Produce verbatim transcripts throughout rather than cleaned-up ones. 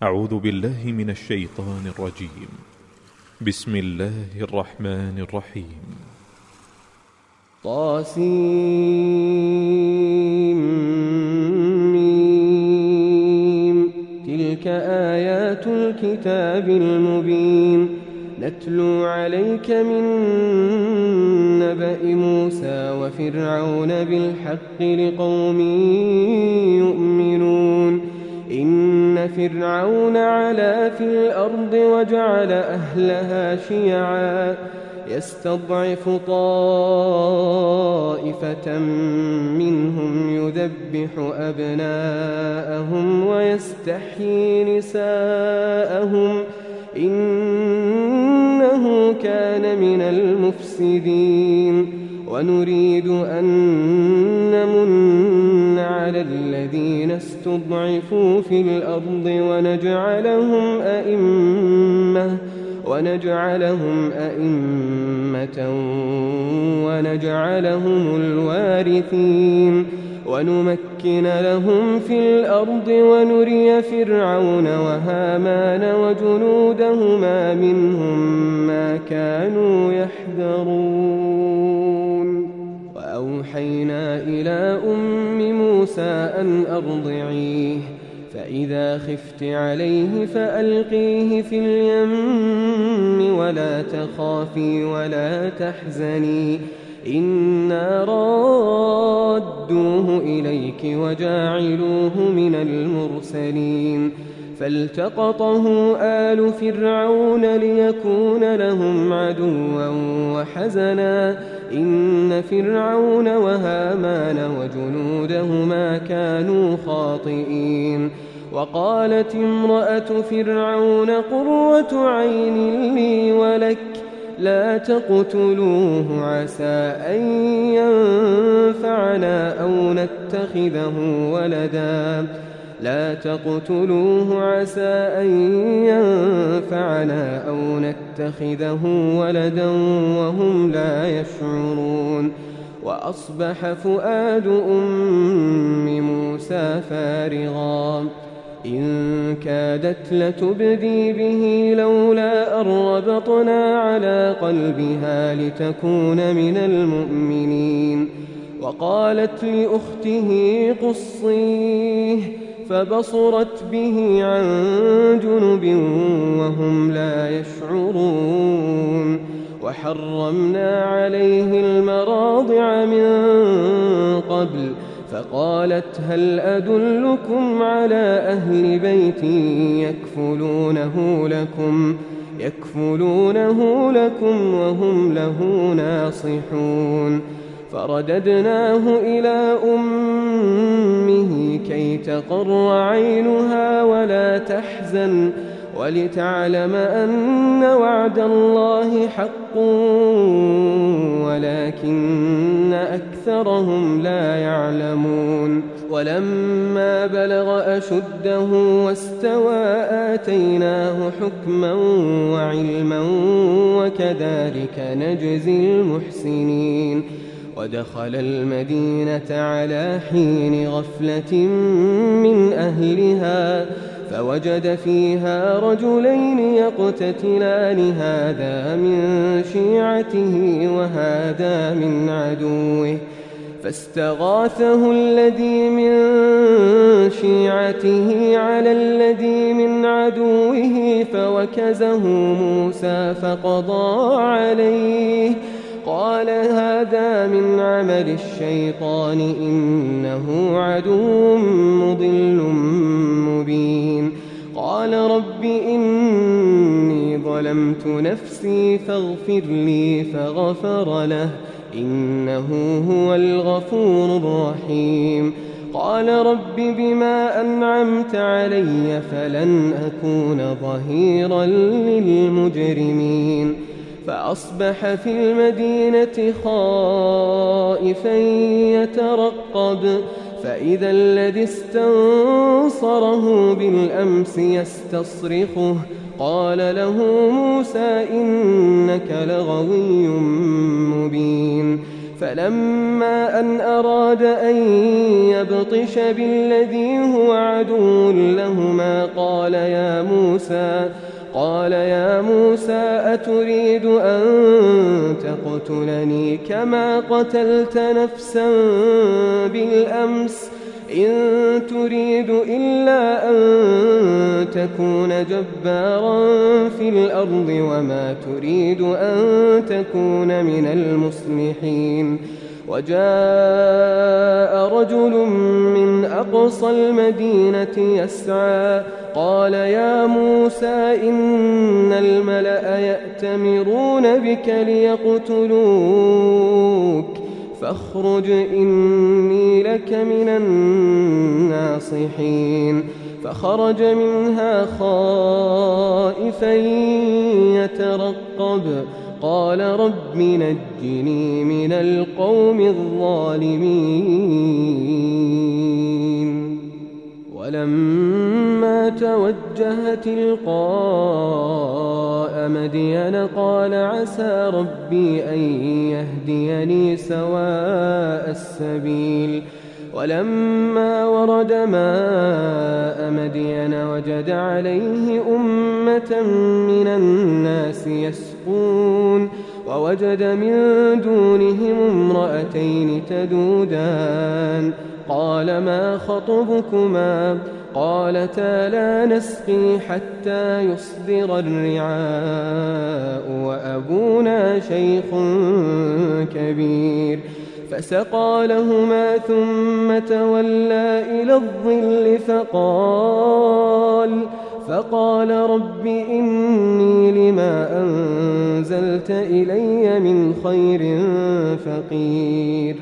أعوذ بالله من الشيطان الرجيم. بسم الله الرحمن الرحيم. طاسيم تلك آيات الكتاب المبين نتلو عليك من نبأ موسى وفرعون بالحق لقوم يؤمنون. إن فرعون علا في الأرض وجعل أهلها شيعا يستضعف طائفة منهم يذبح أبناءهم ويستحيي نساءهم إنه كان من المفسدين. ونريد أن نمن على الذين استضعفوا في الأرض ونجعلهم أئمة ونجعلهم أئمة ونجعلهم الوارثين ونمكن لهم في الأرض ونري فرعون وهامان وجنودهما منهم ما كانوا يحذرون. وأوحينا إلى أم موسى أن أرضعيه فإذا خفت عليه فألقيه في اليم ولا تخافي ولا تحزني إنا رادوه إليك وجاعلوه من المرسلين. فالتقطه آل فرعون ليكون لهم عدوا وحزنا إن فرعون وهامان وجنودهما كانوا خاطئين. وقالت امرأة فرعون قرة عين لي ولك لا تقتلوه عسى أن ينفعنا أو نتخذه ولدا لا تقتلوه عسى أن ينفعنا أو نتخذه ولدا وهم لا يشعرون. وأصبح فؤاد أم موسى فارغا إن كادت لتبدي به لولا أن ربطنا على قلبها لتكون من المؤمنين. وقالت لأخته قصيه فبصرت به عن جنب وهم لا يشعرون. وحرمنا عليه المراضع من قبل فقالت هل أدلكم على أهل بيت يكفلونه لكم يكفلونه لكم وهم له ناصحون. فرددناه إلى أمه كي تقر عينها ولا تحزن ولتعلم أن وعد الله حق ولكن أكثرهم لا يعلمون. ولما بلغ أشده واستوى آتيناه حكما وعلما وكذلك نجزي المحسنين. ودخل المدينة على حين غفلة من أهلها فوجد فيها رجلين يقتتلان هذا من شيعته وهذا من عدوه فاستغاثه الذي من شيعته على الذي من عدوه فوكزه موسى فقضى عليه قال هذا من عمل الشيطان إنه عدو مضل مبين. قال رب إني ظلمت نفسي فاغفر لي فغفر له إنه هو الغفور الرحيم. قال رب بما أنعمت علي فلن أكون ظهيرا للمجرمين. فأصبح في المدينة خائفا يترقب فإذا الذي استنصره بالأمس يستصرخه قال له موسى إنك لغوي مبين. فلما أن أراد أن يبطش بالذي هو عدو لهما قال يا موسى قال يا موسى أتريد أن تقتلني كما قتلت نفسا بالأمس إن تريد إلا أن تكون جبارا في الأرض وما تريد أن تكون من المصلحين وجاء رجل من أقصى المدينة يسعى قال يا موسى إن الملأ يأتمرون بك ليقتلوك فاخرج إني لك من الناصحين فخرج منها خائفا يترقب قال رب نجني من القوم الظالمين ولما توجه تلقاء مدين قال عسى ربي أن يهديني سواء السبيل ولما ورد ماء مدين وجد عليه أمة من الناس يسقون ووجد من دونهم امرأتين تذودان قال ما خطبكما قالتا لا نسقي حتى يصدر الرعاء وأبونا شيخ كبير فسقى لهما ثم تولى إلى الظل فقال فقال رب إني لما أنزلت إلي من خير فقير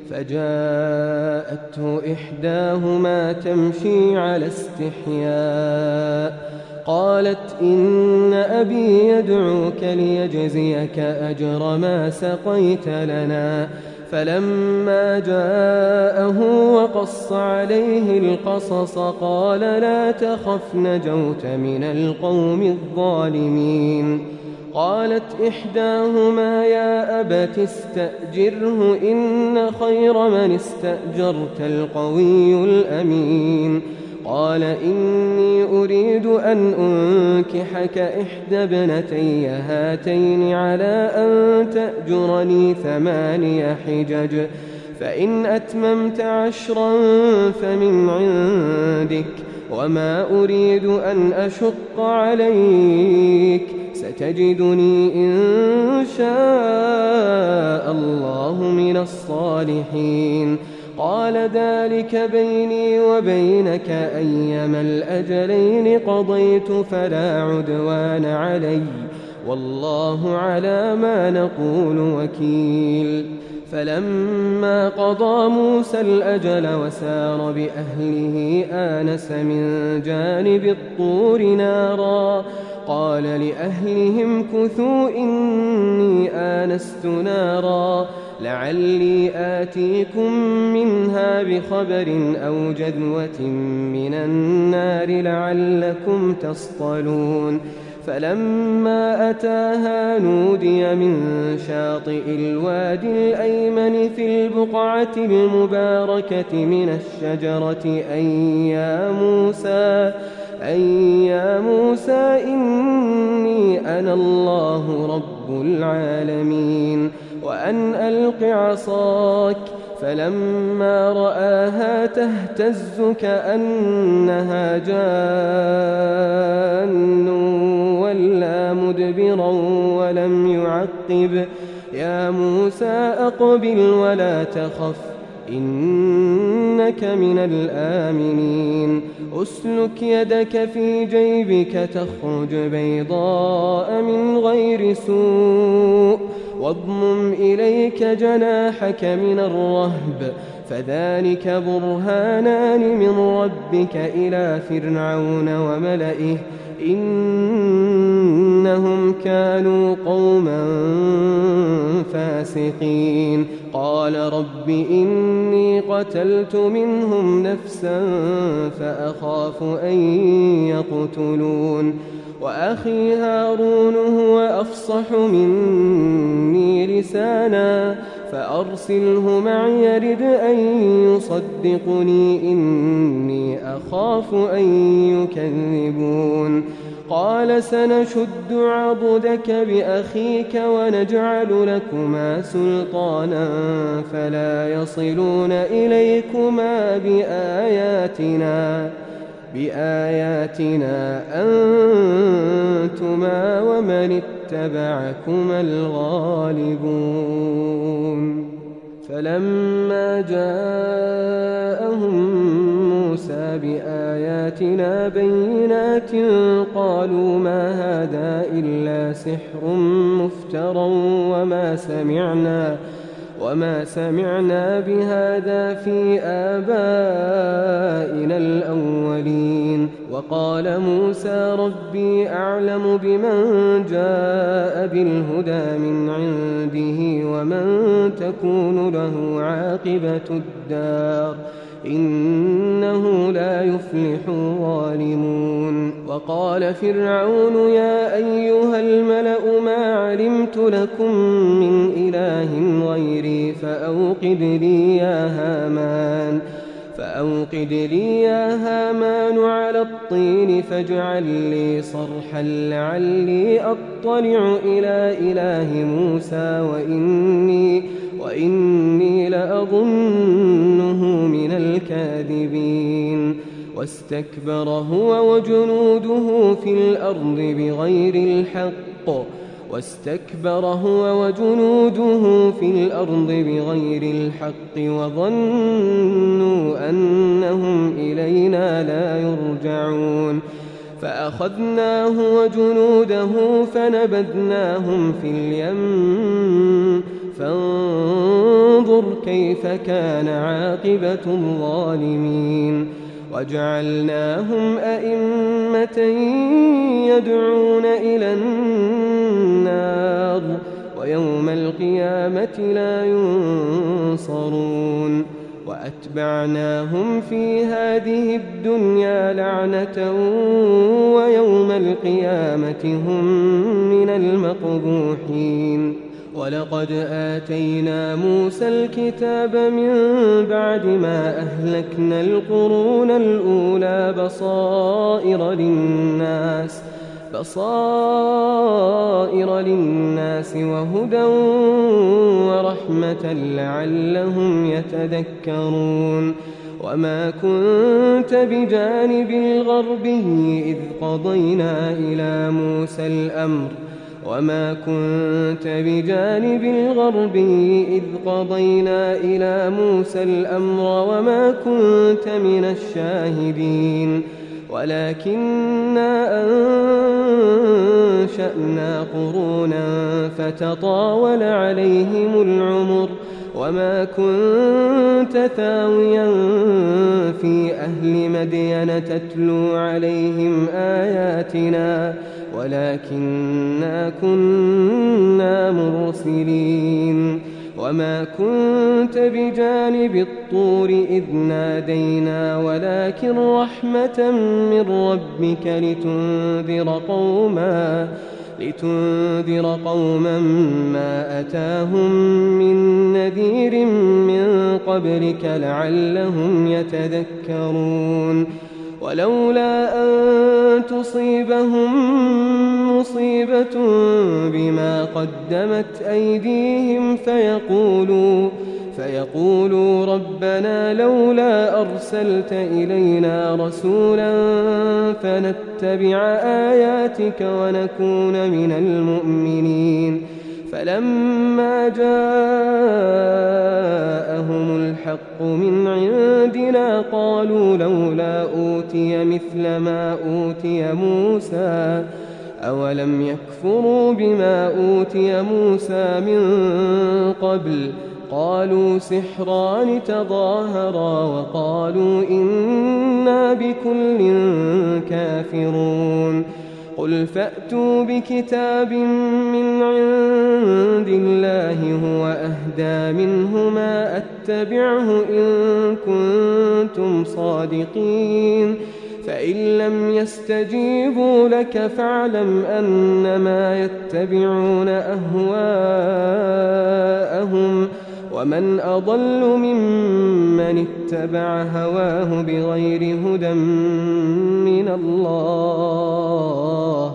فجاءته إحداهما تمشي على استحياء قالت إن أبي يدعوك ليجزيك أجر ما سقيت لنا فلما جاءه وقص عليه القصص قال لا تخف نجوت من القوم الظالمين قالت إحداهما يا أبت استأجره إن خير من استأجرت القوي الأمين قال إني أريد أن أنكحك إحدى ابنتي هاتين على أن تأجرني ثماني حجج فإن أتممت عشرا فمن عندك وما أريد أن أشق عليك ستجدني إن شاء الله من الصالحين قال ذلك بيني وبينك أيما الأجلين قضيت فلا عدوان علي والله على ما نقول وكيل فلما قضى موسى الأجل وسار بأهله آنس من جانب الطور نارا قال لأهلهم كثوا إني آنست نارا لعلي آتيكم منها بخبر أو جذوة من النار لعلكم تصطلون فلما أتاها نودي من شاطئ الوادي الأيمن في البقعة المباركة من الشجرة أن يا موسى أن يا موسى إني أنا الله رب العالمين وأن ألق عصاك فلما رآها تهتز كأنها جان ولا مدبرا ولم يعقب يا موسى أقبل ولا تخف إنك من الآمنين أسلك يدك في جيبك تخرج بيضاء من غير سوء واضمم إليك جناحك من الرهب فذلك برهانان من ربك إلى فرعون وملئه إنهم كانوا قوما فاسقين قال رب إني قتلت منهم نفسا فأخاف أن يقتلون وأخي هارون هو أفصح مني لسانا فأرسله معي يرد أن يصدقني إني أخاف أن يكذبون. قال سنشد عضدك بأخيك ونجعل لكما سلطانا فلا يصلون إليكما بآياتنا بآياتنا أنتما ومن اتبعكما الغالبون. فلما جاءهم موسى بآياتنا بينات قالوا ما هذا إلا سحر مفترى وما سمعنا وما سمعنا بهذا في آبائنا الأولين. وقال موسى ربي أعلم بمن جاء بالهدى من عنده ومن تكون له عاقبة الدار إنه لا يفلح الظالمون. وقال فرعون يا أيها الملأ ما علمت لكم من إله غيري فأوقد لي يا هامان فأوقد لي يا هامان على الطين فاجعل لي صرحا لعلي أطلع إلى إله موسى وإني, وإني لأظنه من الكاذبين. واستكبر هو وجنوده في الأرض بغير الحق واستكبر هو وجنوده في الأرض بغير الحق وظنوا أنهم إلينا لا يرجعون. فأخذناه وجنوده فنبذناهم في اليم فانظر كيف كان عاقبة الظالمين. وجعلناهم أئمة يدعون إلى النار ويوم القيامة لا ينصرون. وأتبعناهم في هذه الدنيا لعنة ويوم القيامة هم من المقبوحين. ولقد آتينا موسى الكتاب من بعد ما أهلكنا القرون الأولى بصائر للناس بصائر للناس وهدى ورحمة لعلهم يتذكرون. وما كنت بجانب الغربي إذ قضينا إلى موسى الأمر وما كنت بجانب الغربي إذ قضينا إلى موسى الأمر وما كنت من الشاهدين ولكننا أنشأنا قرونا فتطاول عليهم العمر وما كنت ثاويا في أهل مدين تتلو عليهم آياتنا ولكننا كنا مرسلين. وما كنت بجانب الطور إذ نادينا ولكن رحمة من ربك لتنذر قوما لتنذر قوما ما أتاهم من نذير من قبلك لعلهم يتذكرون. ولولا أن تصيبهم مصيبة بما قدمت أيديهم فيقولوا فيقولوا ربنا لولا أرسلت إلينا رسولا فنتبع آياتك ونكون من المؤمنين. فلما جاءهم الحق من عندنا قالوا لولا أوتي مثل ما أوتي موسى أولم يكفروا بما أوتي موسى من قبل قالوا سحران تظاهرا وقالوا إنا بكل كافرون. قل فأتوا بكتاب من عند الله هو أهدى منهما أتبعه إن كنتم صادقين. فإن لم يستجيبوا لك فاعلم أنما يتبعون أهواءهم ومن أضل ممن اتبع هواه بغير هدى من الله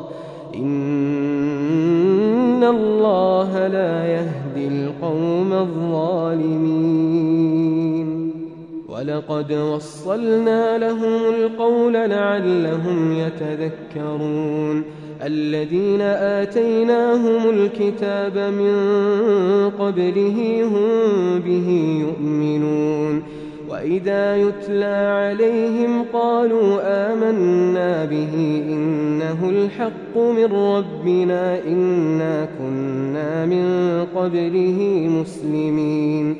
إن الله لا يهدي القوم الظالمين ولقد وصلنا لهم القول لعلهم يتذكرون الذين آتيناهم الكتاب من قبله هم به يؤمنون وإذا يتلى عليهم قالوا آمنا به إنه الحق من ربنا إنا كنا من قبله مسلمين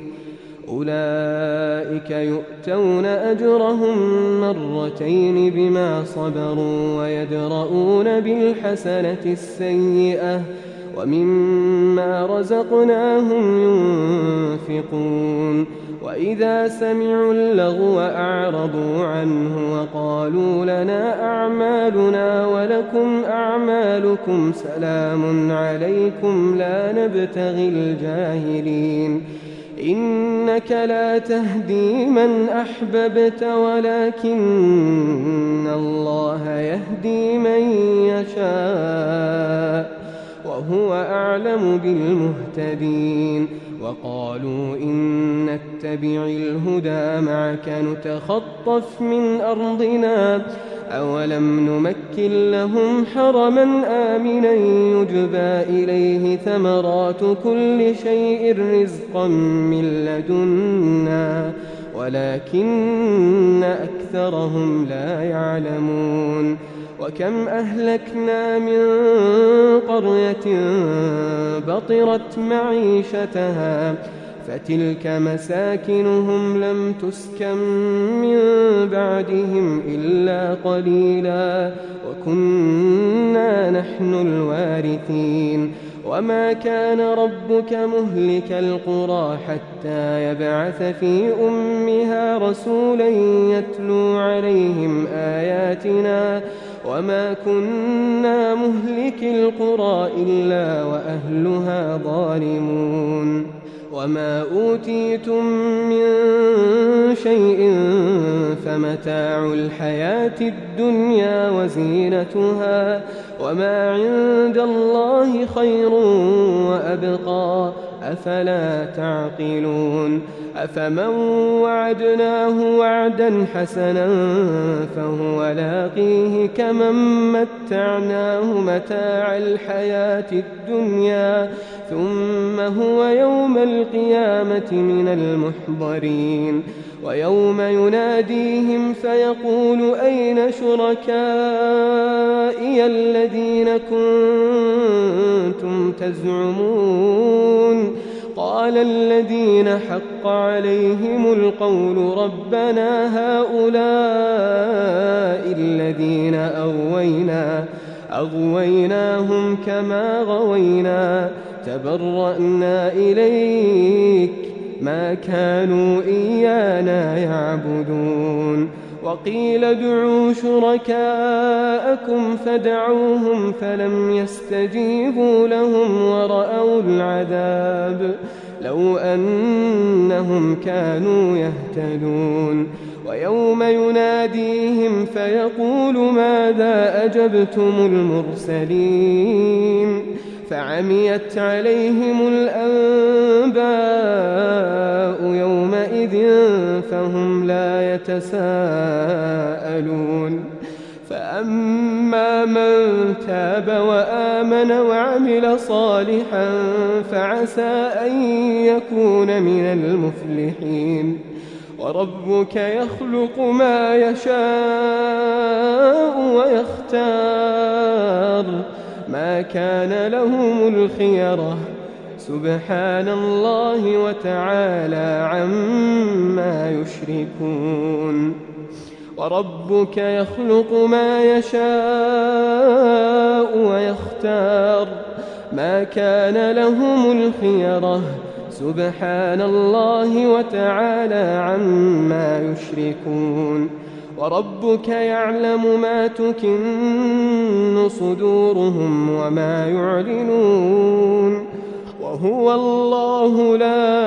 أولئك يؤتون أجرهم مرتين بما صبروا ويدرؤون بالحسنة السيئة ومما رزقناهم ينفقون وإذا سمعوا اللغو أعرضوا عنه وقالوا لنا أعمالنا ولكم أعمالكم سلام عليكم لا نبتغي الجاهلين إنك لا تهدي من أحببت ولكن الله يهدي من يشاء وهو أعلم بالمهتدين وقالوا إن نتبع الهدى معك نتخطف من أرضنا أولم نمكن لهم حرما آمنا يجبى إليه ثمرات كل شيء رزقا من لدنا ولكن أكثرهم لا يعلمون وكم أهلكنا من قرية بطرت معيشتها فتلك مساكنهم لم تسكن من بعدهم إلا قليلا وكنا نحن الوارثين وما كان ربك مهلك القرى حتى يبعث في أمها رسولا يتلو عليهم آياتنا وما كنا مهلك القرى إلا وأهلها ظالمون وما أوتيتم من شيء فمتاع الحياة الدنيا وزينتها وما عند الله خير وأبقى أفلا تعقلون أفمن وعدناه وعدا حسنا فهو لاقيه كمن متعناه متاع الحياة الدنيا ثم هو يوم القيامة من المحضرين ويوم يناديهم فيقول أين شركائي الذين كنتم تزعمون قال الذين حق عليهم القول ربنا هؤلاء الذين أغوينا أغويناهم كما غوينا تبرأنا إليك ما كانوا إيانا يعبدون وقيل ادعوا شركاءكم فدعوهم فلم يستجيبوا لهم ورأوا العذاب لو أنهم كانوا يهتدون ويوم يناديهم فيقول ماذا أجبتم المرسلين فعميت عليهم الأنباء يومئذ فهم لا يتساءلون فأما من تاب وآمن وعمل صالحا فعسى أن يكون من المفلحين وربك يخلق ما يشاء ويختار ما كان لهم الخيرة سبحان الله وتعالى عما يشركون وربك يخلق ما يشاء ويختار ما كان لهم الخيرة سبحان الله وتعالى عما يشركون وربك يعلم ما تكن صدورهم وما يعلنون وهو الله لا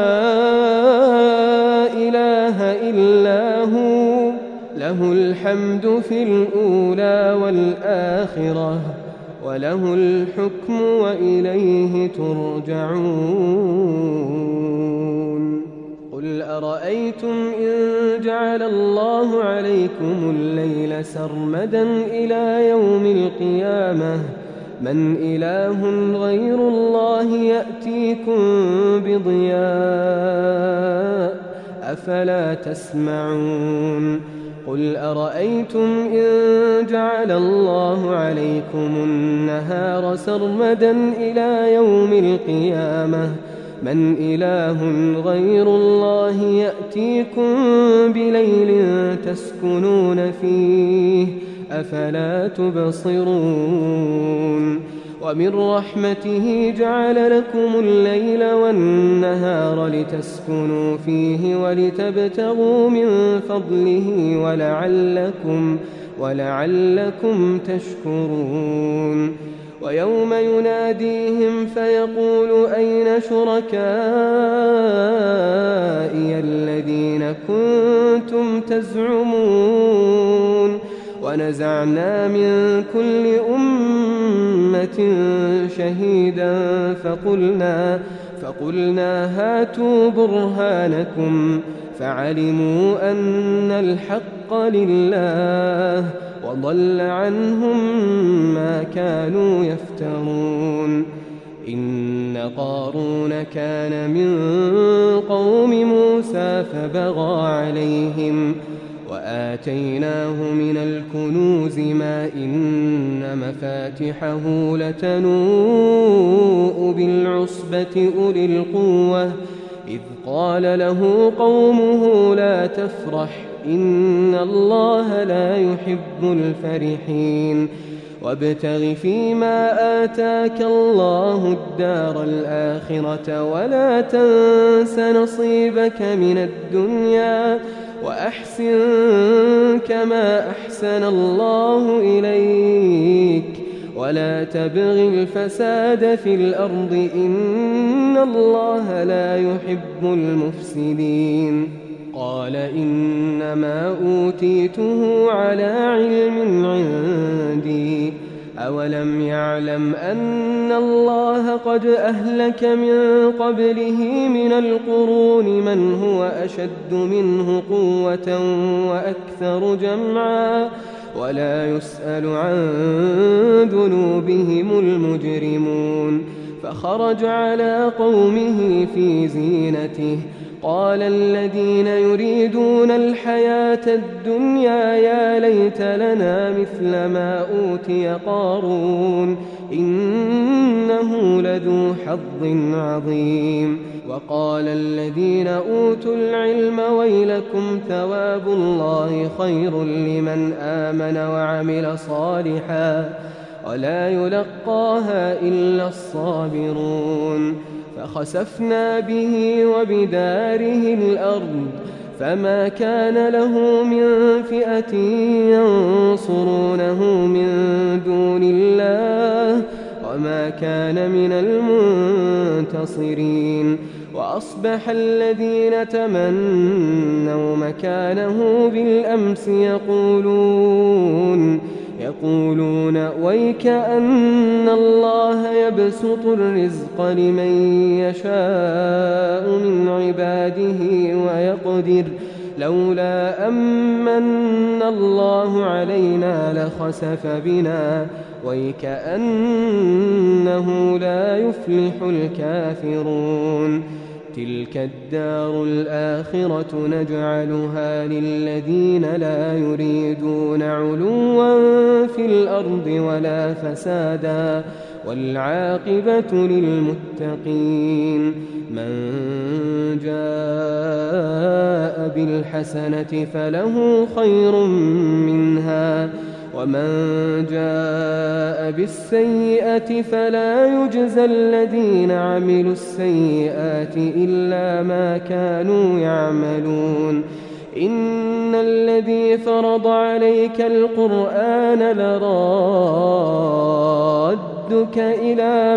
إله إلا هو له الحمد في الأولى والآخرة وله الحكم وإليه ترجعون قل أرأيتم إن جعل الله عليكم الليل سرمدا إلى يوم القيامة من إله غير الله يأتيكم بضياء أفلا تسمعون قل أرأيتم إن جعل الله عليكم النهار سرمدا إلى يوم القيامة من إله غير الله يأتيكم بليل تسكنون فيه أفلا تبصرون ومن رحمته جعل لكم الليل والنهار لتسكنوا فيه ولتبتغوا من فضله ولعلكم, ولعلكم تشكرون ويوم يناديهم فيقول أين شركائي الذين كنتم تزعمون ونزعنا من كل أمة شهيدا فقلنا, فقلنا هاتوا برهانكم فعلموا أن الحق لله وضل عنهم ما كانوا يفترون إن قارون كان من قوم موسى فبغى عليهم وآتيناه من الكنوز ما إن مفاتحه لتنوء بالعصبة أولي القوة إذ قال له قومه لا تفرح إن الله لا يحب الفرحين وابتغ فيما آتاك الله الدار الآخرة ولا تنس نصيبك من الدنيا وأحسن كما أحسن الله إليك ولا تبغ الفساد في الأرض إن الله لا يحب المفسدين قال إنما أوتيته على علم عندي أولم يعلم أن الله قد أهلك من قبله من القرون من هو أشد منه قوة وأكثر جمعا ولا يسأل عن ذنوبهم المجرمون فخرج على قومه في زينته قال الذين يريدون الحياة الدنيا يا ليت لنا مثل ما أوتي قارون إنه لذو حظ عظيم وقال الذين أوتوا العلم ويلكم ثواب الله خير لمن آمن وعمل صالحا ولا يلقاها إلا الصابرون فخسفنا به وبداره الأرض فما كان له من فئة ينصرونه من دون الله وما كان من المنتصرين وأصبح الذين تمنوا مكانه بالأمس يقولون يقولون ويك أن الله يبسط الرزق لمن يشاء من عباده ويقدر لولا أمن الله علينا لخسف بنا ويك أنه لا يفلح الكافرون تلك الدار الآخرة نجعلها للذين لا يريدون علوا في الأرض ولا فسادا والعاقبة للمتقين من جاء بالحسنة فله خير منها ومن جاء بالسيئة فلا يجزى الذين عملوا السيئات إلا ما كانوا يعملون إن الذي فرض عليك القرآن لرادك إلى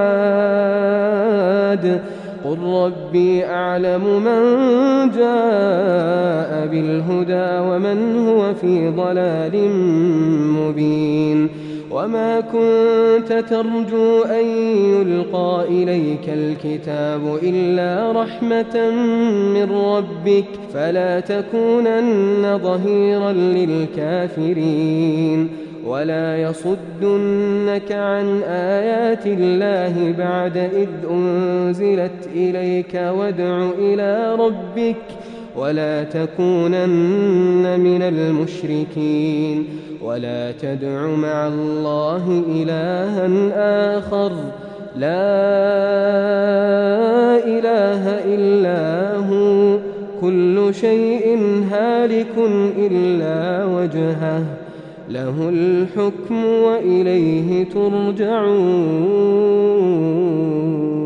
معاد قل ربي أعلم من جاء بالهدى ومن هو في ضلال مبين وما كنت ترجو أن يلقى إليك الكتاب إلا رحمة من ربك فلا تكونن ظهيرا للكافرين ولا يصدنك عن آيات الله بعد إذ أنزلت إليك وادع إلى ربك ولا تكونن من المشركين ولا تدع مع الله إلها آخر لا إله إلا هو كل شيء هالك إلا وجهه له الحكم وإليه ترجعون.